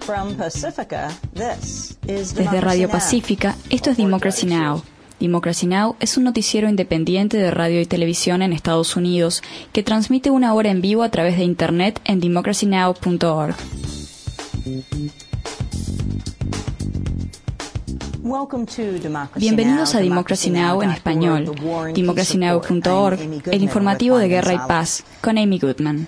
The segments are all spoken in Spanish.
Desde Radio Pacífica, esto es Democracy Now! Democracy Now! Es un noticiero independiente de radio y televisión en Estados Unidos que transmite una hora en vivo a través de Internet en democracynow.org. Bienvenidos a Democracy Now! En español, democracynow.org, el informativo de Guerra y Paz, con Amy Goodman.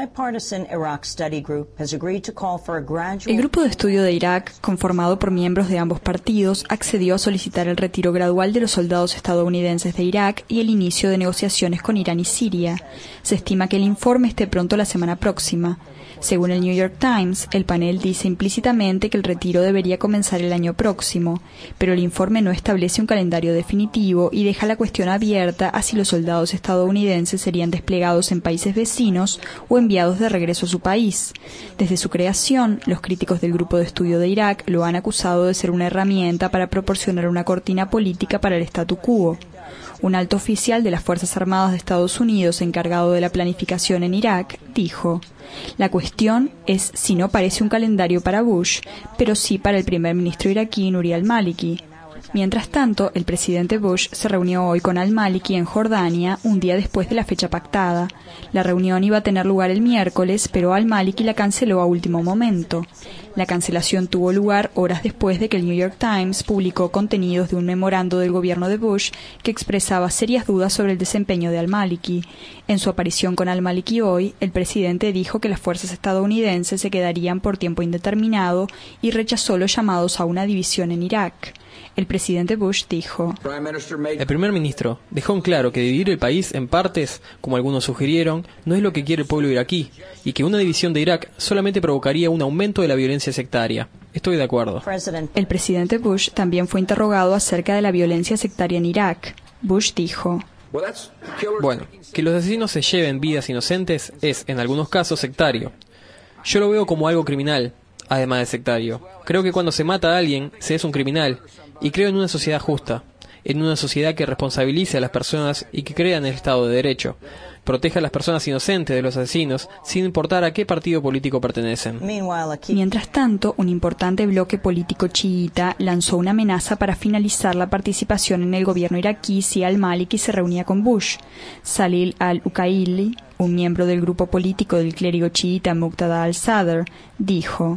El grupo de estudio de Irak, conformado por miembros de ambos partidos, accedió a solicitar el retiro gradual de los soldados estadounidenses de Irak y el inicio de negociaciones con Irán y Siria. Se estima que el informe esté pronto la semana próxima. Según el New York Times, el panel dice implícitamente que el retiro debería comenzar el año próximo, pero el informe no establece un calendario definitivo y deja la cuestión abierta a si los soldados estadounidenses serían desplegados en países vecinos o enviados de regreso a su país. Desde su creación, los críticos del grupo de estudio de Irak lo han acusado de ser una herramienta para proporcionar una cortina política para el statu quo. Un alto oficial de las Fuerzas Armadas de Estados Unidos encargado de la planificación en Irak dijo: "La cuestión es si no parece un calendario para Bush, pero sí para el primer ministro iraquí Nouri al-Maliki". Mientras tanto, el presidente Bush se reunió hoy con al-Maliki en Jordania, un día después de la fecha pactada. La reunión iba a tener lugar el miércoles, pero al-Maliki la canceló a último momento. La cancelación tuvo lugar horas después de que el New York Times publicó contenidos de un memorando del gobierno de Bush que expresaba serias dudas sobre el desempeño de al-Maliki. En su aparición con al-Maliki hoy, el presidente dijo que las fuerzas estadounidenses se quedarían por tiempo indeterminado y rechazó los llamados a una división en Irak. El presidente Bush dijo: "El primer ministro dejó en claro que dividir el país en partes, como algunos sugirieron, no es lo que quiere el pueblo iraquí, y que una división de Irak solamente provocaría un aumento de la violencia sectaria. Estoy de acuerdo". El presidente Bush también fue interrogado acerca de la violencia sectaria en Irak. Bush dijo: "Bueno, que los asesinos se lleven vidas inocentes es, en algunos casos, sectario. Yo lo veo como algo criminal, además de sectario. Creo que cuando se mata a alguien, se es un criminal, y creo en una sociedad justa, en una sociedad que responsabilice a las personas y que crea en el Estado de Derecho, proteja a las personas inocentes de los asesinos, sin importar a qué partido político pertenecen". Mientras tanto, un importante bloque político chiita lanzó una amenaza para finalizar la participación en el gobierno iraquí si al-Maliki se reunía con Bush. Salil al-Ukaili, un miembro del grupo político del clérigo chiita Muqtada al-Sadr, dijo: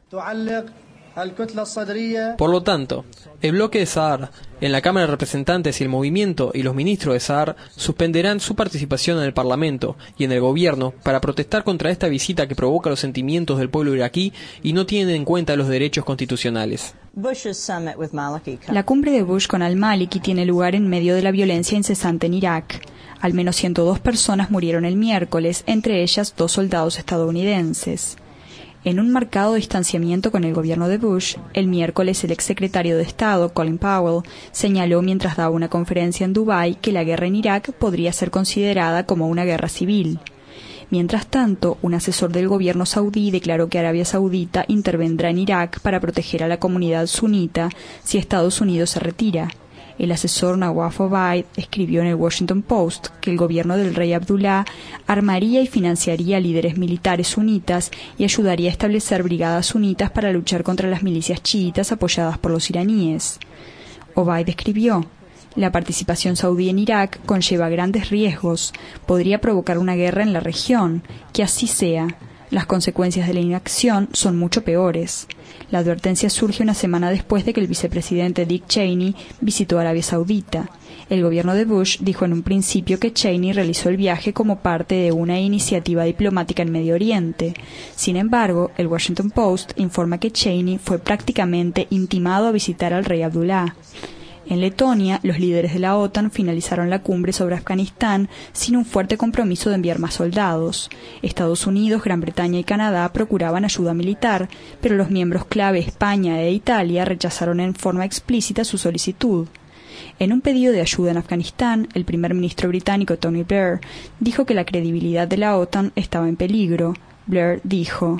"Por lo tanto, el bloque de Saar, en la Cámara de Representantes y el movimiento y los ministros de Saar suspenderán su participación en el Parlamento y en el gobierno para protestar contra esta visita que provoca los sentimientos del pueblo iraquí y no tiene en cuenta los derechos constitucionales". La cumbre de Bush con al-Maliki tiene lugar en medio de la violencia incesante en Irak. Al menos 102 personas murieron el miércoles, entre ellas 2 soldados estadounidenses. En un marcado distanciamiento con el gobierno de Bush, el miércoles el exsecretario de Estado, Colin Powell, señaló mientras daba una conferencia en Dubái que la guerra en Irak podría ser considerada como una guerra civil. Mientras tanto, un asesor del gobierno saudí declaró que Arabia Saudita intervendrá en Irak para proteger a la comunidad sunita si Estados Unidos se retira. El asesor Nawaf Obaid escribió en el Washington Post que el gobierno del rey Abdullah armaría y financiaría líderes militares sunitas y ayudaría a establecer brigadas sunitas para luchar contra las milicias chiitas apoyadas por los iraníes. Obaid escribió: "La participación saudí en Irak conlleva grandes riesgos, podría provocar una guerra en la región, que así sea. Las consecuencias de la inacción son mucho peores". La advertencia surge una semana después de que el vicepresidente Dick Cheney visitó Arabia Saudita. El gobierno de Bush dijo en un principio que Cheney realizó el viaje como parte de una iniciativa diplomática en Medio Oriente. Sin embargo, el Washington Post informa que Cheney fue prácticamente intimado a visitar al rey Abdullah. En Letonia, los líderes de la OTAN finalizaron la cumbre sobre Afganistán sin un fuerte compromiso de enviar más soldados. Estados Unidos, Gran Bretaña y Canadá procuraban ayuda militar, pero los miembros clave España e Italia rechazaron en forma explícita su solicitud. En un pedido de ayuda en Afganistán, el primer ministro británico Tony Blair dijo que la credibilidad de la OTAN estaba en peligro. Blair dijo: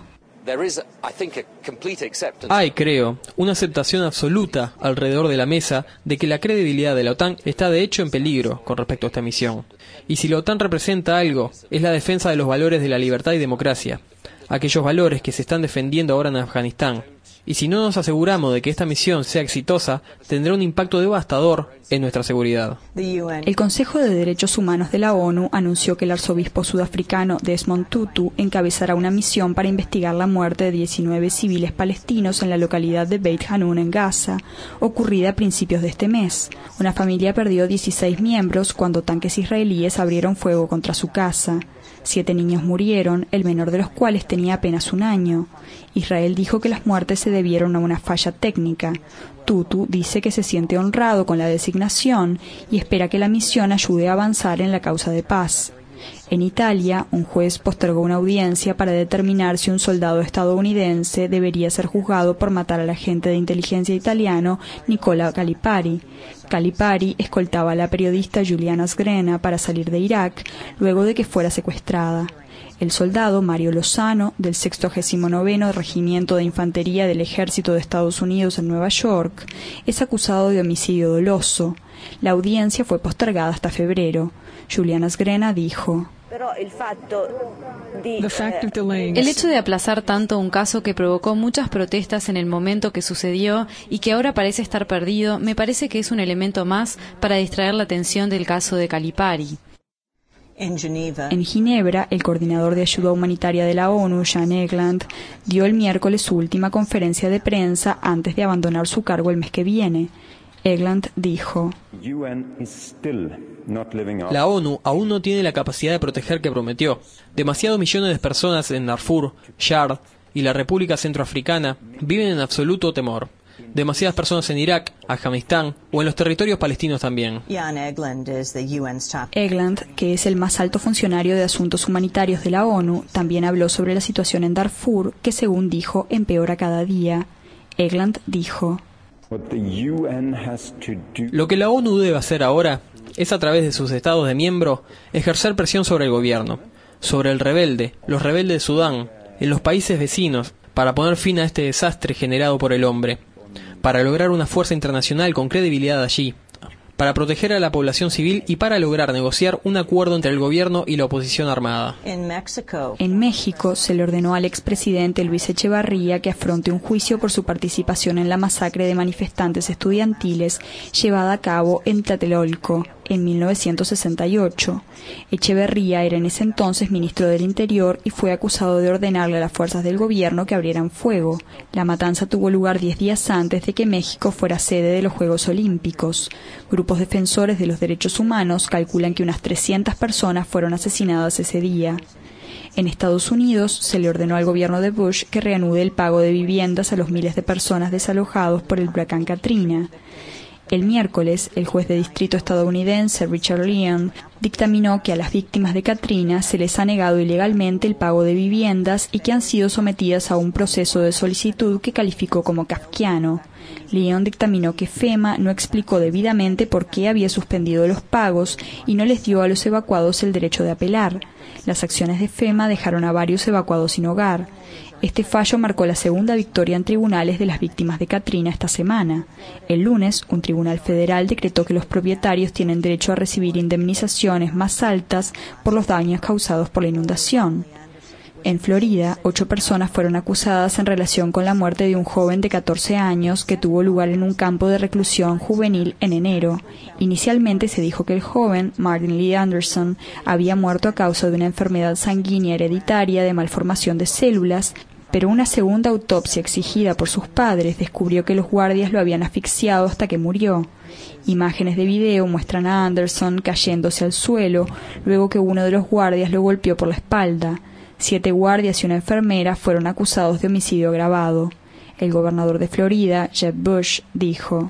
"Hay, creo, una aceptación absoluta alrededor de la mesa de que la credibilidad de la OTAN está de hecho en peligro con respecto a esta misión. Y si la OTAN representa algo, es la defensa de los valores de la libertad y democracia. aquellos valores que se están defendiendo ahora en Afganistán. Y si no nos aseguramos de que esta misión sea exitosa, tendrá un impacto devastador en nuestra seguridad. El Consejo de Derechos Humanos de la ONU anunció que el arzobispo sudafricano Desmond Tutu encabezará una misión para investigar la muerte de 19 civiles palestinos en la localidad de Beit Hanun en Gaza, ocurrida a principios de este mes. Una familia perdió 16 miembros cuando tanques israelíes abrieron fuego contra su casa. 7 niños murieron, el menor de los cuales tenía apenas 1 año. Israel dijo que las muertes se debieron a una falla técnica. Tutu dice que se siente honrado con la designación y espera que la misión ayude a avanzar en la causa de paz. En Italia, un juez postergó una audiencia para determinar si un soldado estadounidense debería ser juzgado por matar al agente de inteligencia italiano Nicola Calipari. Calipari escoltaba a la periodista Giuliana Sgrena para salir de Irak luego de que fuera secuestrada. El soldado Mario Lozano, del 69º Regimiento de Infantería del Ejército de Estados Unidos en Nueva York, es acusado de homicidio doloso. La audiencia fue postergada hasta febrero. Giuliana Sgrena dijo: el hecho de aplazar tanto un caso que provocó muchas protestas en el momento que sucedió y que ahora parece estar perdido, me parece que es un elemento más para distraer la atención del caso de Calipari. En Ginebra, el coordinador de ayuda humanitaria de la ONU, Jan Egeland, dio el miércoles su última conferencia de prensa antes de abandonar su cargo el mes que viene. Egeland dijo: la ONU aún no tiene la capacidad de proteger que prometió. Demasiados millones de personas en Darfur, Chad y la República Centroafricana viven en absoluto temor. Demasiadas personas en Irak, Afganistán o en los territorios palestinos también. Egeland, que es el más alto funcionario de asuntos humanitarios de la ONU, también habló sobre la situación en Darfur, que según dijo, empeora cada día. Egeland dijo: lo que la ONU debe hacer ahora es, a través de sus estados de miembro, ejercer presión sobre el gobierno, sobre el rebelde, los rebeldes de Sudán, en los países vecinos, para poner fin a este desastre generado por el hombre, para lograr una fuerza internacional con credibilidad allí, para proteger a la población civil y para lograr negociar un acuerdo entre el gobierno y la oposición armada. En México se le ordenó al expresidente Luis Echeverría que afronte un juicio por su participación en la masacre de manifestantes estudiantiles llevada a cabo en Tlatelolco en 1968. Echeverría era en ese entonces ministro del Interior y fue acusado de ordenarle a las fuerzas del gobierno que abrieran fuego. La matanza tuvo lugar 10 días antes de que México fuera sede de los Juegos Olímpicos. Grupos defensores de los derechos humanos calculan que unas 300 personas fueron asesinadas ese día. En Estados Unidos se le ordenó al gobierno de Bush que reanude el pago de viviendas a los miles de personas desalojados por el huracán Katrina. El miércoles, el juez de distrito estadounidense Richard Leon dictaminó que a las víctimas de Katrina se les ha negado ilegalmente el pago de viviendas y que han sido sometidas a un proceso de solicitud que calificó como kafkiano. Leon dictaminó que FEMA no explicó debidamente por qué había suspendido los pagos y no les dio a los evacuados el derecho de apelar. Las acciones de FEMA dejaron a varios evacuados sin hogar. Este fallo marcó la segunda victoria en tribunales de las víctimas de Katrina esta semana. El lunes, un tribunal federal decretó que los propietarios tienen derecho a recibir indemnizaciones más altas por los daños causados por la inundación. En Florida, 8 personas fueron acusadas en relación con la muerte de un joven de 14 años que tuvo lugar en un campo de reclusión juvenil en enero. Inicialmente se dijo que el joven, Martin Lee Anderson, había muerto a causa de una enfermedad sanguínea hereditaria de malformación de células, pero una segunda autopsia exigida por sus padres descubrió que los guardias lo habían asfixiado hasta que murió. Imágenes de video muestran a Anderson cayéndose al suelo luego que uno de los guardias lo golpeó por la espalda. 7 guardias y una enfermera fueron acusados de homicidio agravado. El gobernador de Florida, Jeb Bush, dijo: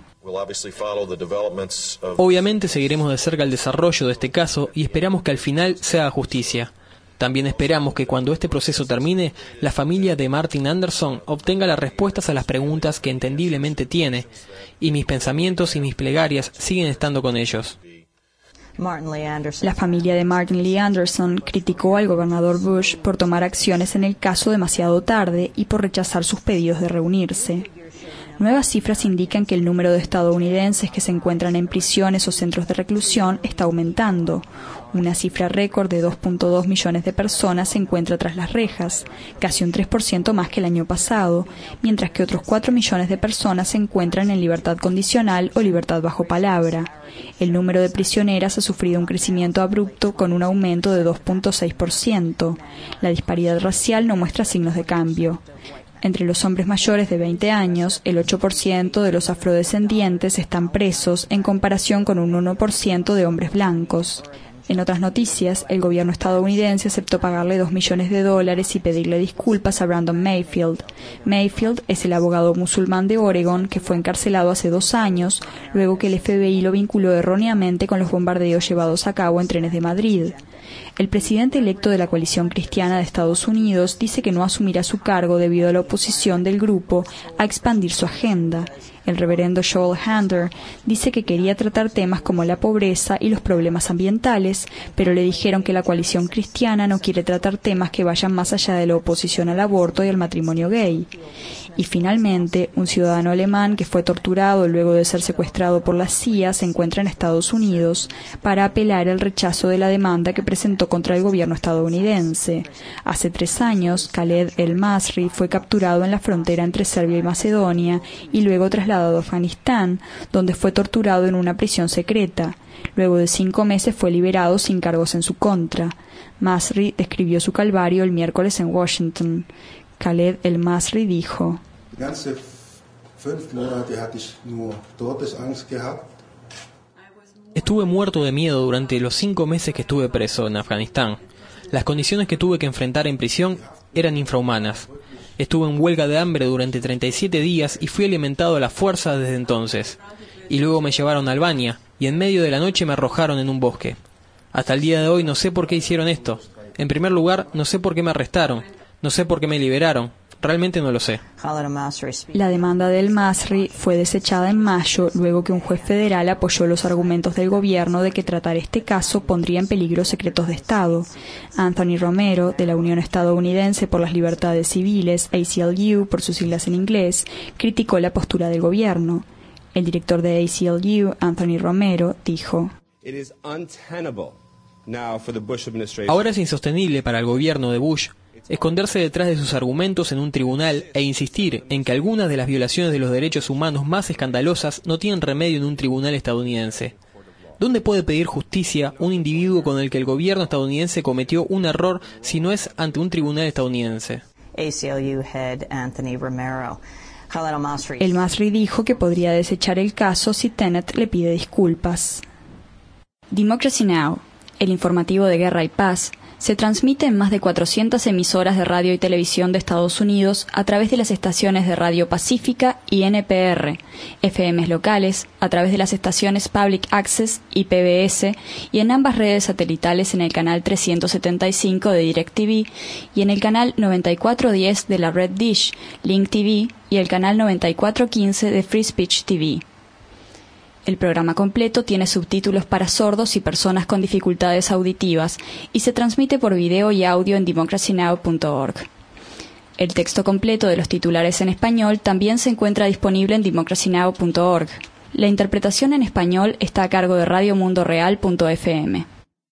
obviamente seguiremos de cerca el desarrollo de este caso y esperamos que al final se haga justicia. También esperamos que cuando este proceso termine, la familia de Martin Anderson obtenga las respuestas a las preguntas que entendiblemente tiene, y mis pensamientos y mis plegarias siguen estando con ellos. La familia de Martin Lee Anderson criticó al gobernador Bush por tomar acciones en el caso demasiado tarde y por rechazar sus pedidos de reunirse. Nuevas cifras indican que el número de estadounidenses que se encuentran en prisiones o centros de reclusión está aumentando. Una cifra récord de 2.2 millones de personas se encuentra tras las rejas, casi un 3% más que el año pasado, mientras que otros 4 millones de personas se encuentran en libertad condicional o libertad bajo palabra. El número de prisioneras ha sufrido un crecimiento abrupto con un aumento de 2.6%. La disparidad racial no muestra signos de cambio. Entre los hombres mayores de 20 años, el 8% de los afrodescendientes están presos en comparación con un 1% de hombres blancos. En otras noticias, el gobierno estadounidense aceptó pagarle $2 millones y pedirle disculpas a Brandon Mayfield. Mayfield es el abogado musulmán de Oregon que fue encarcelado hace 2 años, luego que el FBI lo vinculó erróneamente con los bombardeos llevados a cabo en trenes de Madrid. El presidente electo de la coalición cristiana de Estados Unidos dice que no asumirá su cargo debido a la oposición del grupo a expandir su agenda. El reverendo Joel Hander dice que quería tratar temas como la pobreza y los problemas ambientales, pero le dijeron que la coalición cristiana no quiere tratar temas que vayan más allá de la oposición al aborto y al matrimonio gay. Y finalmente, un ciudadano alemán que fue torturado luego de ser secuestrado por la CIA se encuentra en Estados Unidos para apelar el rechazo de la demanda que presentó contra el gobierno estadounidense. Hace 3 años, Khaled El-Masri fue capturado en la frontera entre Serbia y Macedonia y luego trasladado a Afganistán, donde fue torturado en una prisión secreta. Luego de 5 meses fue liberado sin cargos en su contra. Masri describió su calvario el miércoles en Washington. Khaled El-Masri dijo: Estuve muerto de miedo durante los 5 meses que estuve preso en Afganistán. Las condiciones que tuve que enfrentar en prisión eran infrahumanas. Estuve en huelga de hambre durante 37 días y fui alimentado a la fuerza desde entonces. Y luego me llevaron a Albania y en medio de la noche me arrojaron en un bosque. Hasta el día de hoy no sé por qué hicieron esto. En primer lugar, no sé por qué me arrestaron. No sé por qué me liberaron. Realmente no lo sé. La demanda del Masri fue desechada en mayo, luego que un juez federal apoyó los argumentos del gobierno de que tratar este caso pondría en peligro secretos de Estado. Anthony Romero, de la Unión Estadounidense por las Libertades Civiles, ACLU por sus siglas en inglés, criticó la postura del gobierno. El director de ACLU, Anthony Romero, dijo: Ahora es insostenible para el gobierno de Bush esconderse detrás de sus argumentos en un tribunal e insistir en que algunas de las violaciones de los derechos humanos más escandalosas no tienen remedio en un tribunal estadounidense. ¿Dónde puede pedir justicia un individuo con el que el gobierno estadounidense cometió un error si no es ante un tribunal estadounidense? ACLU head Anthony Romero. El Masri dijo que podría desechar el caso si Tenet le pide disculpas. Democracy Now!, el informativo de guerra y paz, se transmite en más de 400 emisoras de radio y televisión de Estados Unidos a través de las estaciones de Radio Pacífica y NPR, FMs locales, a través de las estaciones Public Access y PBS, y en ambas redes satelitales en el canal 375 de DirecTV y en el canal 9410 de la red Dish, Link TV, y el canal 9415 de Free Speech TV. El programa completo tiene subtítulos para sordos y personas con dificultades auditivas y se transmite por video y audio en democracynow.org. El texto completo de los titulares en español también se encuentra disponible en democracynow.org. La interpretación en español está a cargo de radiomundoreal.fm.